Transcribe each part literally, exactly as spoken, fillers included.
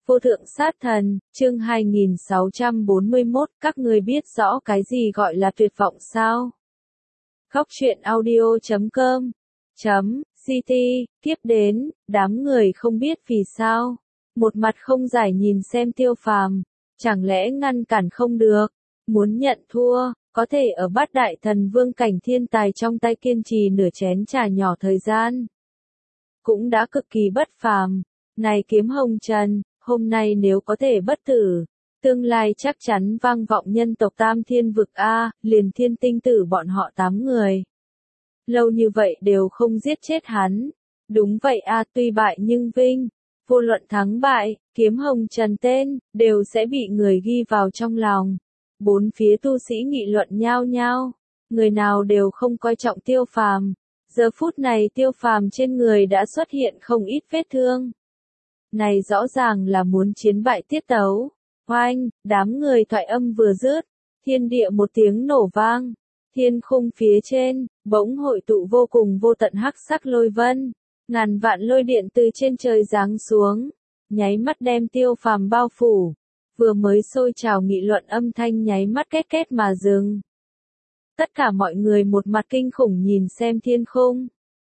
Vô thượng sát thần, chương hai nghìn sáu trăm bốn mươi mốt, các ngươi biết rõ cái gì gọi là tuyệt vọng sao? Góc truyện audio chấm com chấm ct, tiếp đến, đám người không biết vì sao. Một mặt không giải nhìn xem Tiêu Phàm, chẳng lẽ ngăn cản không được, muốn nhận thua, có thể ở bát đại thần vương cảnh thiên tài trong tay kiên trì nửa chén trà nhỏ thời gian. Cũng đã cực kỳ bất phàm, này Kiếm Hồng Trần, hôm nay nếu có thể bất tử, tương lai chắc chắn vang vọng nhân tộc Tam Thiên Vực A, liền thiên tinh tử bọn họ tám người. Lâu như vậy đều không giết chết hắn. Đúng vậy A, tuy bại nhưng vinh. Vô luận thắng bại, Kiếm Hồng Trần tên, đều sẽ bị người ghi vào trong lòng. Bốn phía tu sĩ nghị luận nhao nhao, người nào đều không coi trọng Tiêu Phàm. Giờ phút này Tiêu Phàm trên người đã xuất hiện không ít vết thương. Này rõ ràng là muốn chiến bại tiết tấu. Oanh, đám người thoại âm vừa dứt, thiên địa một tiếng nổ vang. Thiên khung phía trên, bỗng hội tụ vô cùng vô tận hắc sắc lôi vân. Ngàn vạn lôi điện từ trên trời giáng xuống, nháy mắt đem Tiêu Phàm bao phủ. Vừa mới sôi trào nghị luận âm thanh nháy mắt két két mà dừng. Tất cả mọi người một mặt kinh khủng nhìn xem thiên khung.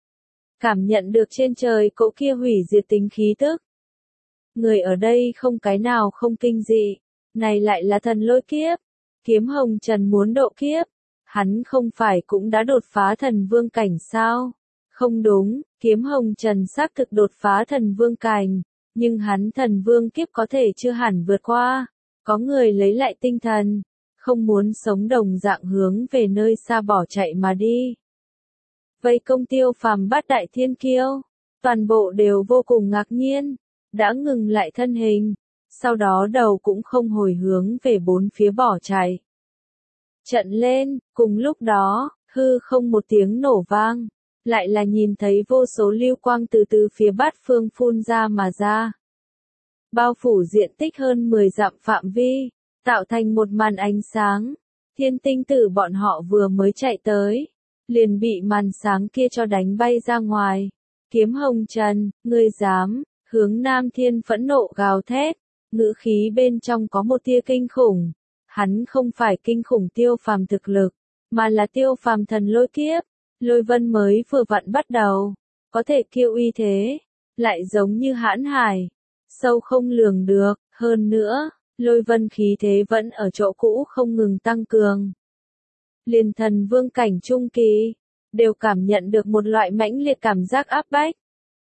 Cảm nhận được trên trời cỗ kia hủy diệt tính khí tức. Người ở đây không cái nào không kinh dị, này lại là thần lôi kiếp. Kiếm Hồng Trần muốn độ kiếp, hắn không phải cũng đã đột phá thần vương cảnh sao? Không đúng, Kiếm Hồng Trần xác thực đột phá thần vương cảnh, nhưng hắn thần vương kiếp có thể chưa hẳn vượt qua. Có người lấy lại tinh thần, không muốn sống đồng dạng hướng về nơi xa bỏ chạy mà đi. Vây công Tiêu Phàm bát đại thiên kiêu, toàn bộ đều vô cùng ngạc nhiên, đã ngừng lại thân hình, sau đó đầu cũng không hồi hướng về bốn phía bỏ chạy. Trận lên, cùng lúc đó, hư không một tiếng nổ vang, lại là nhìn thấy vô số lưu quang từ từ phía bát phương phun ra mà ra. Bao phủ diện tích hơn mười dặm phạm vi, tạo thành một màn ánh sáng. Thiên tinh tử bọn họ vừa mới chạy tới, liền bị màn sáng kia cho đánh bay ra ngoài. Kiếm Hồng Trần, ngươi dám? Hướng Nam Thiên phẫn nộ gào thét, ngữ khí bên trong có một tia kinh khủng. Hắn không phải kinh khủng Tiêu Phàm thực lực, mà là Tiêu Phàm thần lôi kiếp. Lôi vân mới vừa vặn bắt đầu, có thể kiêu uy thế, lại giống như hãn hải, sâu không lường được. Hơn nữa, lôi vân khí thế vẫn ở chỗ cũ không ngừng tăng cường. Liền thần vương cảnh trung kỳ, đều cảm nhận được một loại mãnh liệt cảm giác áp bách.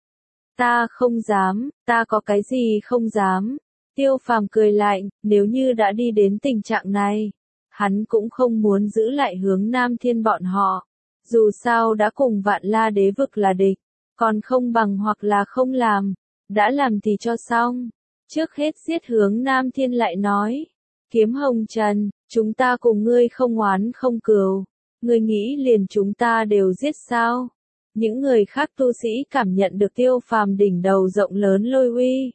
Ta không dám, ta có cái gì không dám. Tiêu Phàm cười lạnh, nếu như đã đi đến tình trạng này, hắn cũng không muốn giữ lại Hướng Nam Thiên bọn họ. Dù sao đã cùng Vạn La Đế vực là địch, còn không bằng hoặc là không làm, đã làm thì cho xong. Trước hết giết Hướng Nam Thiên lại nói, Kiếm Hồng Trần, chúng ta cùng ngươi không oán không cừu, ngươi nghĩ liền chúng ta đều giết sao? Những người khác tu sĩ cảm nhận được Tiêu Phàm đỉnh đầu rộng lớn lôi uy.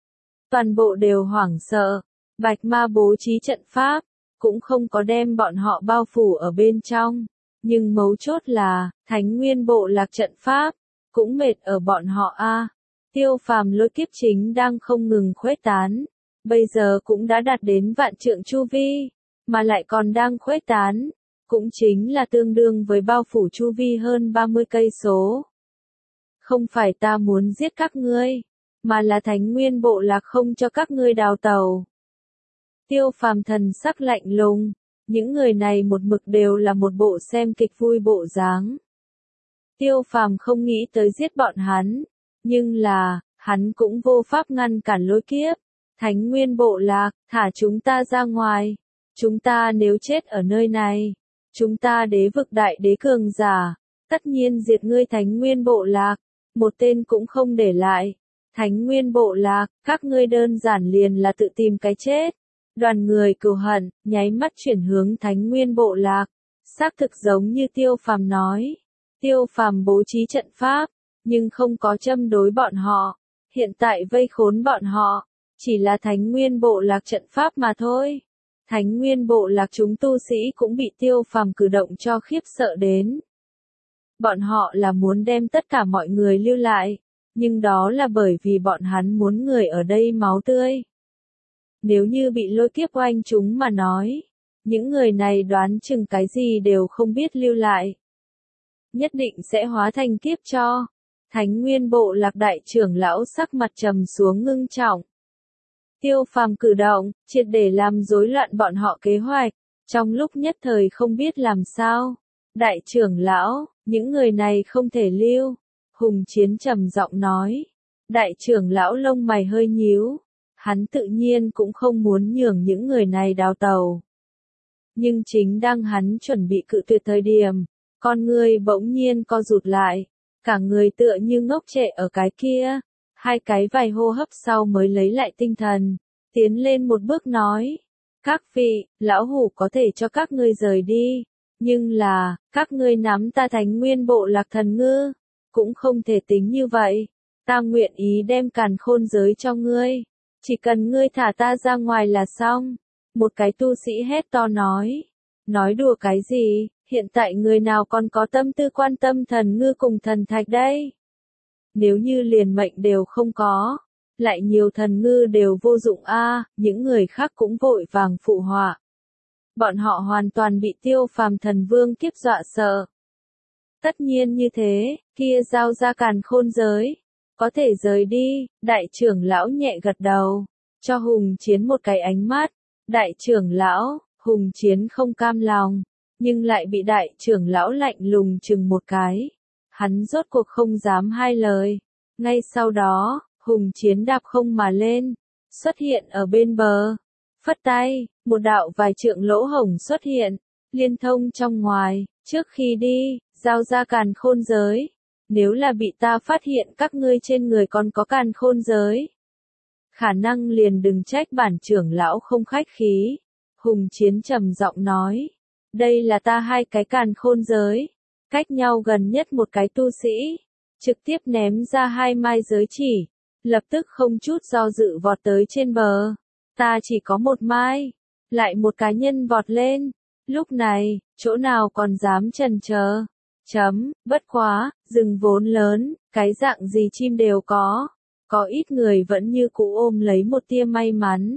Toàn bộ đều hoảng sợ, Bạch Ma bố trí trận pháp, cũng không có đem bọn họ bao phủ ở bên trong. Nhưng mấu chốt là, Thánh Nguyên bộ lạc trận pháp, cũng mệt ở bọn họ a. Tiêu Phàm lôi kiếp chính đang không ngừng khuếch tán, bây giờ cũng đã đạt đến vạn trượng chu vi, mà lại còn đang khuếch tán, cũng chính là tương đương với bao phủ chu vi hơn ba mươi cây số. Không phải ta muốn giết các ngươi, mà là Thánh Nguyên bộ lạc không cho các ngươi đào tàu. Tiêu Phàm thần sắc lạnh lùng. Những người này một mực đều là một bộ xem kịch vui bộ dáng. Tiêu Phàm không nghĩ tới giết bọn hắn, nhưng là, hắn cũng vô pháp ngăn cản lôi kiếp. Thánh Nguyên bộ lạc, thả chúng ta ra ngoài. Chúng ta nếu chết ở nơi này, chúng ta đế vực đại đế cường giả, tất nhiên diệt ngươi Thánh Nguyên bộ lạc, một tên cũng không để lại. Thánh Nguyên bộ lạc, các ngươi đơn giản liền là tự tìm cái chết. Đoàn người cừu hận, nháy mắt chuyển hướng Thánh Nguyên bộ lạc. Xác thực giống như Tiêu Phàm nói. Tiêu Phàm bố trí trận pháp, nhưng không có châm đối bọn họ. Hiện tại vây khốn bọn họ, chỉ là Thánh Nguyên bộ lạc trận pháp mà thôi. Thánh Nguyên bộ lạc chúng tu sĩ cũng bị Tiêu Phàm cử động cho khiếp sợ đến. Bọn họ là muốn đem tất cả mọi người lưu lại, Nhưng đó là bởi vì bọn hắn muốn người ở đây máu tươi. Nếu như bị lôi kiếp oanh chúng mà nói, những người này đoán chừng cái gì đều không biết lưu lại. Nhất định sẽ hóa thành kiếp cho. Thánh Nguyên Bộ Lạc đại trưởng lão sắc mặt trầm xuống ngưng trọng. Tiêu Phàm cử động, triệt để làm rối loạn bọn họ kế hoạch, trong lúc nhất thời không biết làm sao. Đại trưởng lão, những người này không thể lưu. Hùng Chiến trầm giọng nói. Đại trưởng lão lông mày hơi nhíu. Hắn tự nhiên cũng không muốn nhường những người này đào tàu. Nhưng chính đang hắn chuẩn bị cự tuyệt thời điểm, con người bỗng nhiên co rụt lại. Cả người tựa như ngốc trệ ở cái kia. Hai cái vài hô hấp sau mới lấy lại tinh thần. Tiến lên một bước nói. Các vị, lão hủ có thể cho các ngươi rời đi. Nhưng là, các ngươi nắm ta Thánh Nguyên Bộ Lạc thần ngư. Cũng không thể tính như vậy. Ta nguyện ý đem càn khôn giới cho ngươi. Chỉ cần ngươi thả ta ra ngoài là xong. Một cái tu sĩ hét to nói. Nói đùa cái gì, hiện tại người nào còn có tâm tư quan tâm thần ngư cùng thần thạch đây? Nếu như liền mệnh đều không có, lại nhiều thần ngư đều vô dụng a, à, những người khác cũng vội vàng phụ họa. Bọn họ hoàn toàn bị Tiêu Phàm thần vương kiếp dọa sợ. Tất nhiên như thế, kia giao ra càn khôn giới. Có thể rời đi, đại trưởng lão nhẹ gật đầu. Cho Hùng Chiến một cái ánh mắt. Đại trưởng lão, Hùng Chiến không cam lòng. Nhưng lại bị đại trưởng lão lạnh lùng chừng một cái. Hắn rốt cuộc không dám hai lời. Ngay sau đó, Hùng Chiến đạp không mà lên. Xuất hiện ở bên bờ. Phất tay, một đạo vài trượng lỗ hổng xuất hiện. Liên thông trong ngoài, trước khi đi, giao ra càn khôn giới. Nếu là bị ta phát hiện các ngươi trên người còn có càn khôn giới. Khả năng liền đừng trách bản trưởng lão không khách khí. Hùng Chiến trầm giọng nói. Đây là ta hai cái càn khôn giới. Cách nhau gần nhất một cái tu sĩ. Trực tiếp ném ra hai mai giới chỉ. Lập tức không chút do dự vọt tới trên bờ. Ta chỉ có một mai. Lại một cá nhân vọt lên. Lúc này, chỗ nào còn dám chần chờ. Chấm, bất quá, rừng vốn lớn, cái dạng gì chim đều có. Có ít người vẫn như cũ ôm lấy một tia may mắn.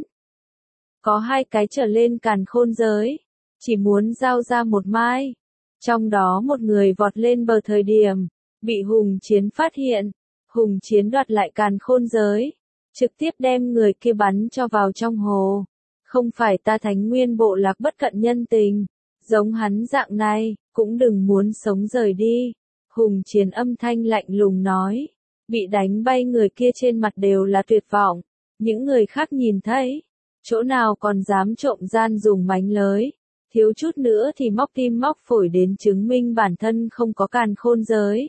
Có hai cái trở lên càn khôn giới. Chỉ muốn giao ra một mai. Trong đó một người vọt lên bờ thời điểm. Bị Hùng Chiến phát hiện. Hùng Chiến đoạt lại càn khôn giới. Trực tiếp đem người kia bắn cho vào trong hồ. Không phải ta Thánh Nguyên Bộ Lạc bất cận nhân tình. Giống hắn dạng này, cũng đừng muốn sống rời đi. Hùng Chiến âm thanh lạnh lùng nói. Bị đánh bay người kia trên mặt đều là tuyệt vọng. Những người khác nhìn thấy. Chỗ nào còn dám trộm gian dùng mánh lới. Thiếu chút nữa thì móc tim móc phổi đến chứng minh bản thân không có càn khôn giới.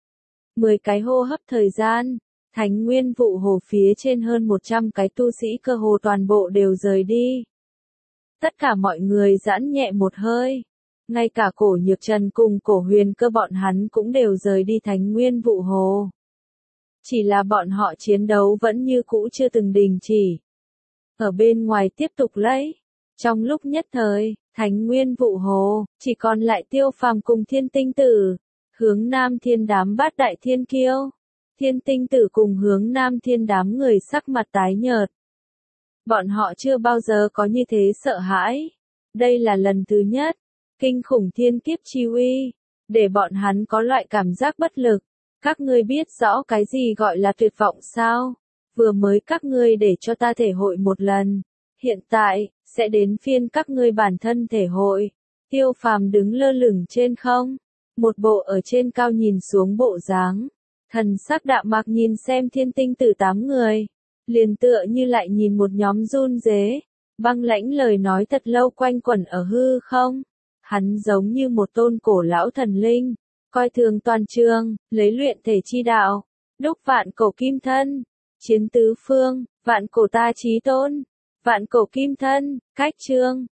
Mười cái hô hấp thời gian. Thánh Nguyên Vụ Hồ phía trên hơn một trăm cái tu sĩ cơ hồ toàn bộ đều rời đi. Tất cả mọi người giãn nhẹ một hơi. Ngay cả Cổ Nhược Trần cùng Cổ Huyền Cơ bọn hắn cũng đều rời đi Thánh Nguyên Vụ Hồ. Chỉ là bọn họ chiến đấu vẫn như cũ chưa từng đình chỉ. Ở bên ngoài tiếp tục lấy. Trong lúc nhất thời, Thánh Nguyên Vụ Hồ, chỉ còn lại Tiêu Phàm cùng Thiên Tinh Tử. Hướng Nam Thiên đám bát đại thiên kiêu. Thiên Tinh Tử cùng Hướng Nam Thiên đám người sắc mặt tái nhợt. Bọn họ chưa bao giờ có như thế sợ hãi. Đây là lần thứ nhất. Kinh khủng thiên kiếp chi uy. Để bọn hắn có loại cảm giác bất lực. Các ngươi biết rõ cái gì gọi là tuyệt vọng sao? Vừa mới các ngươi để cho ta thể hội một lần. Hiện tại, sẽ đến phiên các ngươi bản thân thể hội. Tiêu Phàm đứng lơ lửng trên không. Một bộ ở trên cao nhìn xuống bộ dáng. Thần sắc đạm mạc nhìn xem Thiên Tinh Tử tám người. Liền tựa như lại nhìn một nhóm run rế. Băng lãnh lời nói thật lâu quanh quẩn ở hư không. Hắn giống như một tôn cổ lão thần linh. Coi thường toàn trường, lấy luyện thể chi đạo. Đúc vạn cổ kim thân. Chiến tứ phương, vạn cổ ta chí tôn. Vạn cổ kim thân, cách chương.